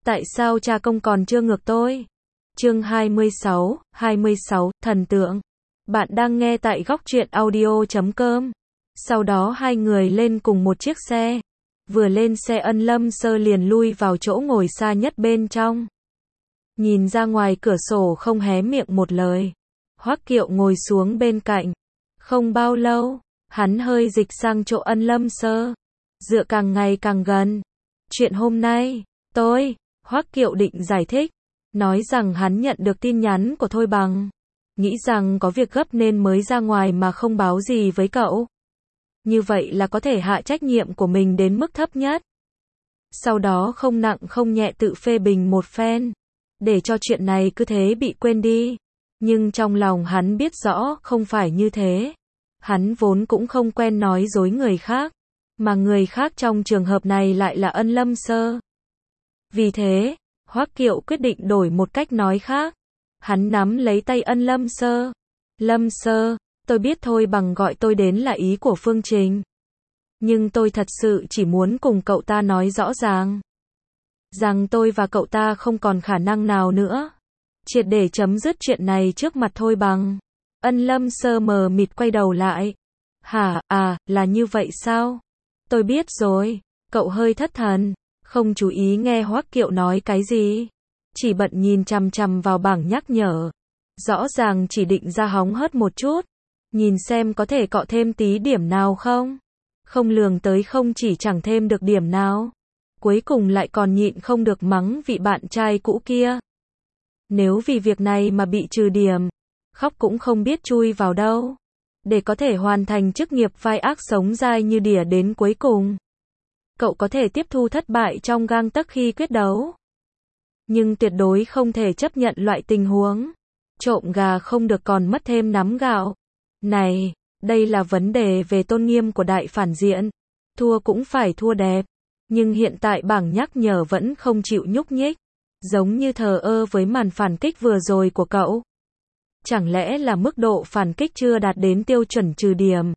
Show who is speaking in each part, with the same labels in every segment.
Speaker 1: Tại sao cha công còn chưa ngược tôi? Chương 26, thần tượng. Bạn đang nghe tại góc truyện audio.com. Sau đó hai người lên cùng một chiếc xe. Vừa lên xe Ân Lâm Sơ liền lui vào chỗ ngồi xa nhất bên trong. Nhìn ra ngoài cửa sổ không hé miệng một lời. Hoắc Kiệu ngồi xuống bên cạnh. Không bao lâu, hắn hơi dịch sang chỗ Ân Lâm Sơ. Dựa càng ngày càng gần. Chuyện hôm nay, Hoắc Kiệu định giải thích, nói rằng hắn nhận được tin nhắn của Thôi Bằng, nghĩ rằng có việc gấp nên mới ra ngoài mà không báo gì với cậu. Như vậy là có thể hạ trách nhiệm của mình đến mức thấp nhất. Sau đó không nặng không nhẹ tự phê bình một phen, để cho chuyện này cứ thế bị quên đi. Nhưng trong lòng hắn biết rõ không phải như thế. Hắn vốn cũng không quen nói dối người khác, mà người khác trong trường hợp này lại là Ân Lâm Sơ. Vì thế, Hoắc Kiệu quyết định đổi một cách nói khác. Hắn nắm lấy tay Ân Lâm Sơ. Lâm Sơ, tôi biết Thôi Bằng gọi tôi đến là ý của Phương Trình. Nhưng tôi thật sự chỉ muốn cùng cậu ta nói rõ ràng. Rằng tôi và cậu ta không còn khả năng nào nữa. Triệt để chấm dứt chuyện này trước mặt Thôi Bằng. Ân Lâm Sơ mờ mịt quay đầu lại. Hả, là như vậy sao? Tôi biết rồi. Cậu hơi thất thần. Không chú ý nghe Hoắc Kiệu nói cái gì. Chỉ bận nhìn chằm chằm vào bảng nhắc nhở. Rõ ràng chỉ định ra hóng hớt một chút. Nhìn xem có thể cọ thêm tí điểm nào không. Không lường tới không chỉ chẳng thêm được điểm nào. Cuối cùng lại còn nhịn không được mắng vị bạn trai cũ kia. Nếu vì việc này mà bị trừ điểm, khóc cũng không biết chui vào đâu. Để có thể hoàn thành chức nghiệp vai ác sống dai như đỉa đến cuối cùng. Cậu có thể tiếp thu thất bại trong gang tấc khi quyết đấu. Nhưng tuyệt đối không thể chấp nhận loại tình huống trộm gà không được còn mất thêm nắm gạo. Này, đây là vấn đề về tôn nghiêm của đại phản diện. Thua cũng phải thua đẹp. Nhưng hiện tại bảng nhắc nhở vẫn không chịu nhúc nhích. Giống như thờ ơ với màn phản kích vừa rồi của cậu. Chẳng lẽ là mức độ phản kích chưa đạt đến tiêu chuẩn trừ điểm?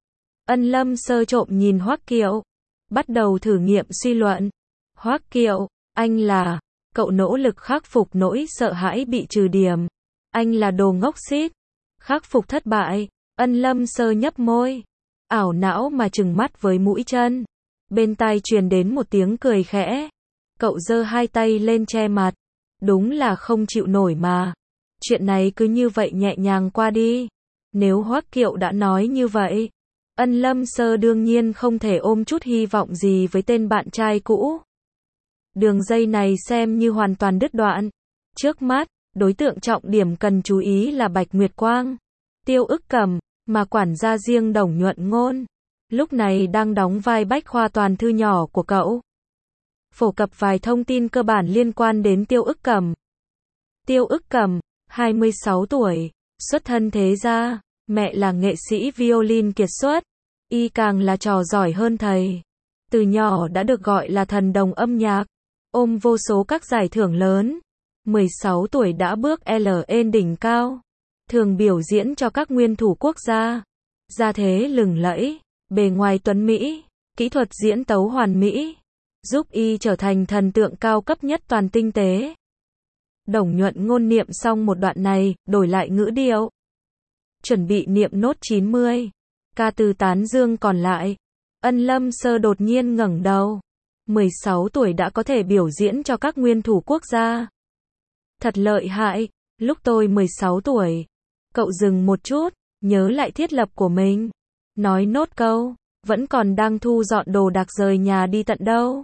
Speaker 1: Ân Lâm Sơ trộm nhìn Hoắc Kiệu. Bắt đầu thử nghiệm suy luận. Hoắc Kiệu, cậu nỗ lực khắc phục nỗi sợ hãi bị trừ điểm. Anh là đồ ngốc xít. Khắc phục thất bại. Ân Lâm Sơ nhấp môi. Ảo não mà trừng mắt với mũi chân. Bên tai truyền đến một tiếng cười khẽ. Cậu giơ hai tay lên che mặt. Đúng là không chịu nổi mà. Chuyện này cứ như vậy nhẹ nhàng qua đi. Nếu Hoắc Kiệu đã nói như vậy, Ân Lâm Sơ đương nhiên không thể ôm chút hy vọng gì với tên bạn trai cũ. Đường dây này xem như hoàn toàn đứt đoạn. Trước mắt, đối tượng trọng điểm cần chú ý là Bạch Nguyệt Quang, Tiêu Ức Cẩm, mà quản gia riêng Đồng Nhuận Ngôn. Lúc này đang đóng vai bách khoa toàn thư nhỏ của cậu. Phổ cập vài thông tin cơ bản liên quan đến Tiêu Ức Cẩm. Tiêu Ức Cẩm, 26 tuổi, xuất thân thế gia, mẹ là nghệ sĩ violin kiệt xuất, y càng là trò giỏi hơn thầy. Từ nhỏ đã được gọi là thần đồng âm nhạc, ôm vô số các giải thưởng lớn. 16 tuổi đã bước lên đỉnh cao, thường biểu diễn cho các nguyên thủ quốc gia. Gia thế lừng lẫy, bề ngoài tuấn mỹ, kỹ thuật diễn tấu hoàn mỹ, giúp y trở thành thần tượng cao cấp nhất toàn tinh tế. Đồng Nhuận Ngôn niệm xong một đoạn này, đổi lại ngữ điệu. Chuẩn bị niệm nốt 90. Ca từ tán dương còn lại. Ân Lâm Sơ đột nhiên ngẩng đầu. 16 tuổi đã có thể biểu diễn cho các nguyên thủ quốc gia. Thật lợi hại, lúc tôi 16 tuổi. Cậu dừng một chút, nhớ lại thiết lập của mình. Nói nốt câu, vẫn còn đang thu dọn đồ đạc rời nhà đi tận đâu.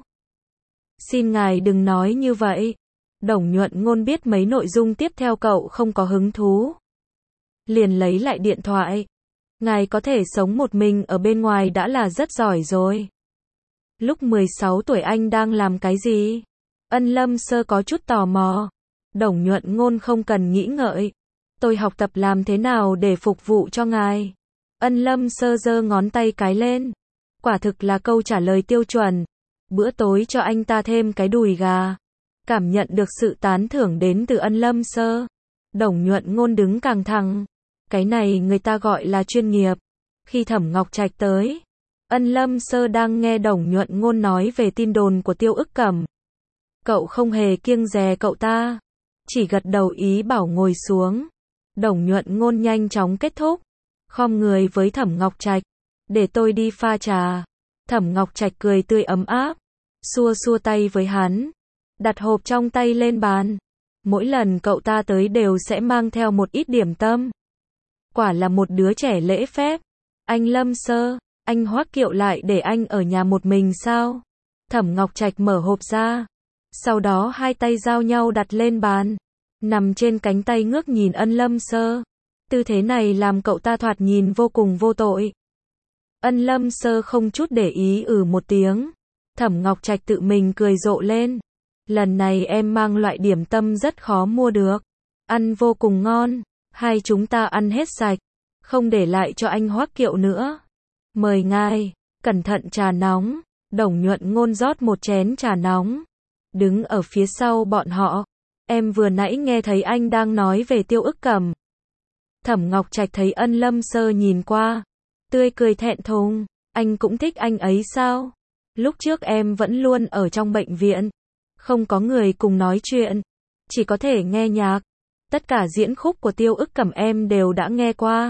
Speaker 1: Xin ngài đừng nói như vậy. Đồng Nhuận Ngôn biết mấy nội dung tiếp theo cậu không có hứng thú. Liền lấy lại điện thoại. Ngài có thể sống một mình ở bên ngoài đã là rất giỏi rồi. Lúc 16 tuổi anh đang làm cái gì? Ân Lâm Sơ có chút tò mò. Đồng Nhuận Ngôn không cần nghĩ ngợi. Tôi học tập làm thế nào để phục vụ cho ngài. Ân Lâm Sơ giơ ngón tay cái lên. Quả thực là câu trả lời tiêu chuẩn. Bữa tối cho anh ta thêm cái đùi gà. Cảm nhận được sự tán thưởng đến từ Ân Lâm Sơ. Đồng Nhuận Ngôn đứng càng thẳng. Cái này người ta gọi là chuyên nghiệp. Khi Thẩm Ngọc Trạch tới, Ân Lâm Sơ đang nghe Đồng Nhuận Ngôn nói về tin đồn của Tiêu Ức Cẩm. Cậu không hề kiêng dè cậu ta, chỉ gật đầu ý bảo ngồi xuống. Đồng Nhuận Ngôn nhanh chóng kết thúc, khom người với Thẩm Ngọc Trạch, để tôi đi pha trà. Thẩm Ngọc Trạch cười tươi ấm áp, xua xua tay với hắn, đặt hộp trong tay lên bàn. Mỗi lần cậu ta tới đều sẽ mang theo một ít điểm tâm. Quả là một đứa trẻ lễ phép. Anh Lâm Sơ, anh Hoắc Kiệu lại để anh ở nhà một mình sao? Thẩm Ngọc Trạch mở hộp ra, sau đó hai tay giao nhau đặt lên bàn, nằm trên cánh tay ngước nhìn Ân Lâm Sơ. Tư thế này làm cậu ta thoạt nhìn vô cùng vô tội. Ân Lâm Sơ không chút để ý một tiếng. Thẩm Ngọc Trạch tự mình cười rộ lên. Lần này em mang loại điểm tâm rất khó mua được. Ăn vô cùng ngon. Hai chúng ta ăn hết sạch, không để lại cho anh Hoắc Kiệu nữa. Mời ngài, cẩn thận trà nóng. Đồng Nhuận Ngôn rót một chén trà nóng, đứng ở phía sau bọn họ. Em vừa nãy nghe thấy anh đang nói về Tiêu Ức Cẩm. Thẩm Ngọc Trạch thấy Ân Lâm Sơ nhìn qua, tươi cười thẹn thùng. Anh cũng thích anh ấy sao? Lúc trước em vẫn luôn ở trong bệnh viện, không có người cùng nói chuyện, chỉ có thể nghe nhạc. Tất cả diễn khúc của Tiêu Ức Cẩm em đều đã nghe qua.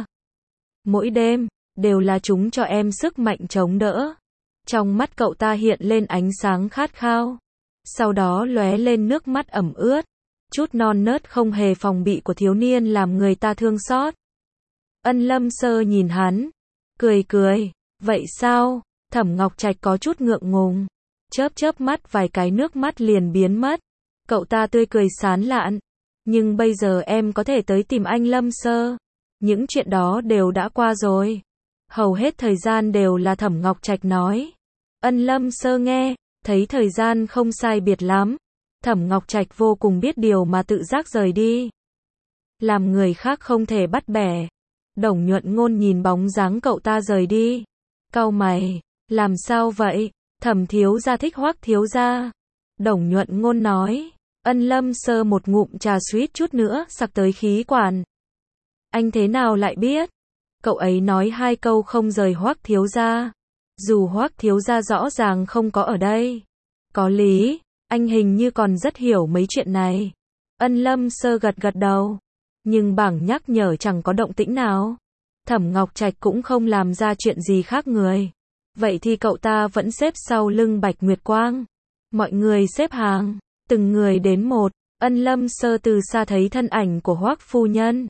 Speaker 1: Mỗi đêm, đều là chúng cho em sức mạnh chống đỡ. Trong mắt cậu ta hiện lên ánh sáng khát khao, sau đó lóe lên nước mắt ẩm ướt. Chút non nớt không hề phòng bị của thiếu niên làm người ta thương xót. Ân Lâm Sơ nhìn hắn, cười cười. Vậy sao? Thẩm Ngọc Trạch có chút ngượng ngùng, chớp chớp mắt vài cái nước mắt liền biến mất. Cậu ta tươi cười sán lạn. Nhưng bây giờ em có thể tới tìm anh Lâm Sơ. Những chuyện đó đều đã qua rồi. Hầu hết thời gian đều là Thẩm Ngọc Trạch nói. Ân Lâm Sơ nghe, thấy thời gian không sai biệt lắm. Thẩm Ngọc Trạch vô cùng biết điều mà tự giác rời đi. Làm người khác không thể bắt bẻ. Đồng Nhuận Ngôn nhìn bóng dáng cậu ta rời đi, cau mày, làm sao vậy? Thẩm thiếu gia thích Hoắc thiếu gia. Đồng Nhuận Ngôn nói. Ân Lâm Sơ một ngụm trà suýt chút nữa sặc tới khí quản. Anh thế nào lại biết? Cậu ấy nói hai câu không rời Hoắc thiếu gia. Dù Hoắc thiếu gia rõ ràng không có ở đây. Có lý, anh hình như còn rất hiểu mấy chuyện này. Ân Lâm Sơ gật gật đầu, nhưng bảng nhắc nhở chẳng có động tĩnh nào. Thẩm Ngọc Trạch cũng không làm ra chuyện gì khác người. Vậy thì cậu ta vẫn xếp sau lưng Bạch Nguyệt Quang. Mọi người xếp hàng, từng người đến một. Ân Lâm Sơ từ xa thấy thân ảnh của Hoắc phu nhân,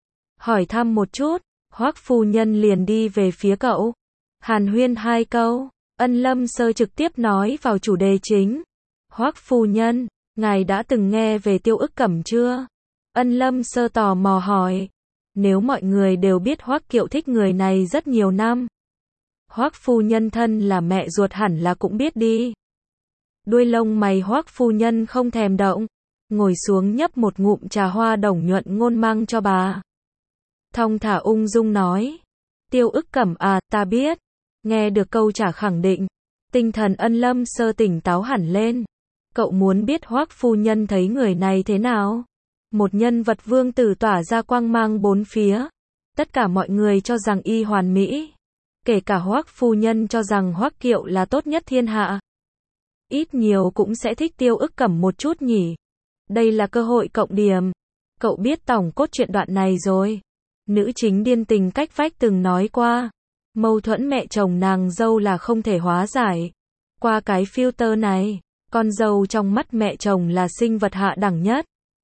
Speaker 1: hỏi thăm một chút. Hoắc phu nhân liền đi về phía cậu, hàn huyên hai câu. Ân Lâm Sơ trực tiếp nói vào chủ đề chính. Hoắc phu nhân, ngài đã từng nghe về Tiêu Ức Cẩm chưa? Ân Lâm Sơ tò mò hỏi. Nếu mọi người đều biết Hoắc Kiệu thích người này rất nhiều năm, Hoắc phu nhân thân là mẹ ruột hẳn là cũng biết đi. Đuôi lông mày Hoắc phu nhân không thèm động, ngồi xuống nhấp một ngụm trà hoa Đồng Nhuận Ngôn mang cho bà. Thong thả ung dung nói. Tiêu Ức Cẩm à, ta biết. Nghe được câu trả khẳng định, tinh thần Ân Lâm Sơ tỉnh táo hẳn lên. Cậu muốn biết Hoắc phu nhân thấy người này thế nào? Một nhân vật vương tử tỏa ra quang mang bốn phía. Tất cả mọi người cho rằng y hoàn mỹ. Kể cả Hoắc phu nhân cho rằng Hoắc Kiệu là tốt nhất thiên hạ. Ít nhiều cũng sẽ thích Tiêu Ức Cẩm một chút nhỉ. Đây là cơ hội cộng điểm. Cậu biết tổng cốt truyện đoạn này rồi. Nữ chính điên tình cách vách từng nói qua. Mâu thuẫn mẹ chồng nàng dâu là không thể hóa giải. Qua cái filter này, con dâu trong mắt mẹ chồng là sinh vật hạ đẳng nhất.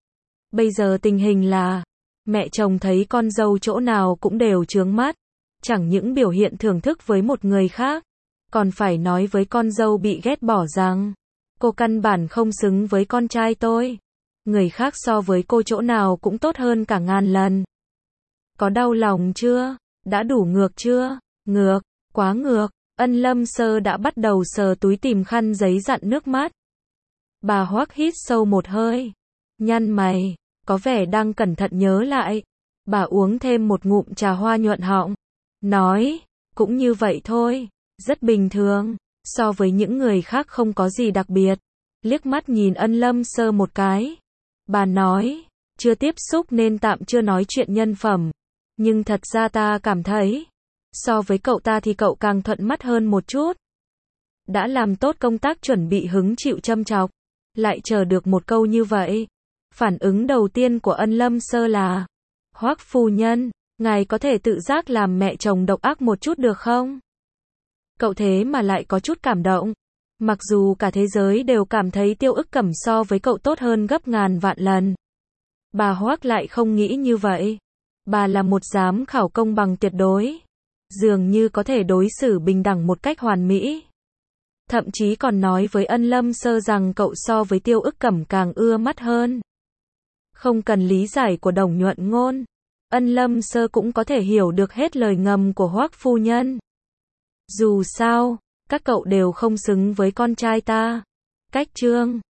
Speaker 1: Bây giờ tình hình là, mẹ chồng thấy con dâu chỗ nào cũng đều chướng mắt. Chẳng những biểu hiện thưởng thức với một người khác, còn phải nói với con dâu bị ghét bỏ rằng, cô căn bản không xứng với con trai tôi. Người khác so với cô chỗ nào cũng tốt hơn cả ngàn lần. Có đau lòng chưa? Đã đủ ngược chưa? Ngược, quá ngược. Ân Lâm Sơ đã bắt đầu sờ túi tìm khăn giấy dặn nước mắt. Bà Hoắc hít sâu một hơi, nhăn mày, có vẻ đang cẩn thận nhớ lại. Bà uống thêm một ngụm trà hoa nhuận họng, nói, cũng như vậy thôi, rất bình thường, so với những người khác không có gì đặc biệt. Liếc mắt nhìn Ân Lâm Sơ một cái, bà nói, chưa tiếp xúc nên tạm chưa nói chuyện nhân phẩm, nhưng thật ra ta cảm thấy, so với cậu ta thì cậu càng thuận mắt hơn một chút. Đã làm tốt công tác chuẩn bị hứng chịu châm chọc, lại chờ được một câu như vậy. Phản ứng đầu tiên của Ân Lâm Sơ là, Hoắc phu nhân, ngài có thể tự giác làm mẹ chồng độc ác một chút được không? Cậu thế mà lại có chút cảm động. Mặc dù cả thế giới đều cảm thấy Tiêu Ức Cẩm so với cậu tốt hơn gấp ngàn vạn lần. Bà Hoắc lại không nghĩ như vậy. Bà là một giám khảo công bằng tuyệt đối. Dường như có thể đối xử bình đẳng một cách hoàn mỹ. Thậm chí còn nói với Ân Lâm Sơ rằng cậu so với Tiêu Ức Cẩm càng ưa mắt hơn. Không cần lý giải của Đồng Nhuận Ngôn, Ân Lâm Sơ cũng có thể hiểu được hết lời ngầm của Hoắc phu nhân. Dù sao, các cậu đều không xứng với con trai ta. Cách chương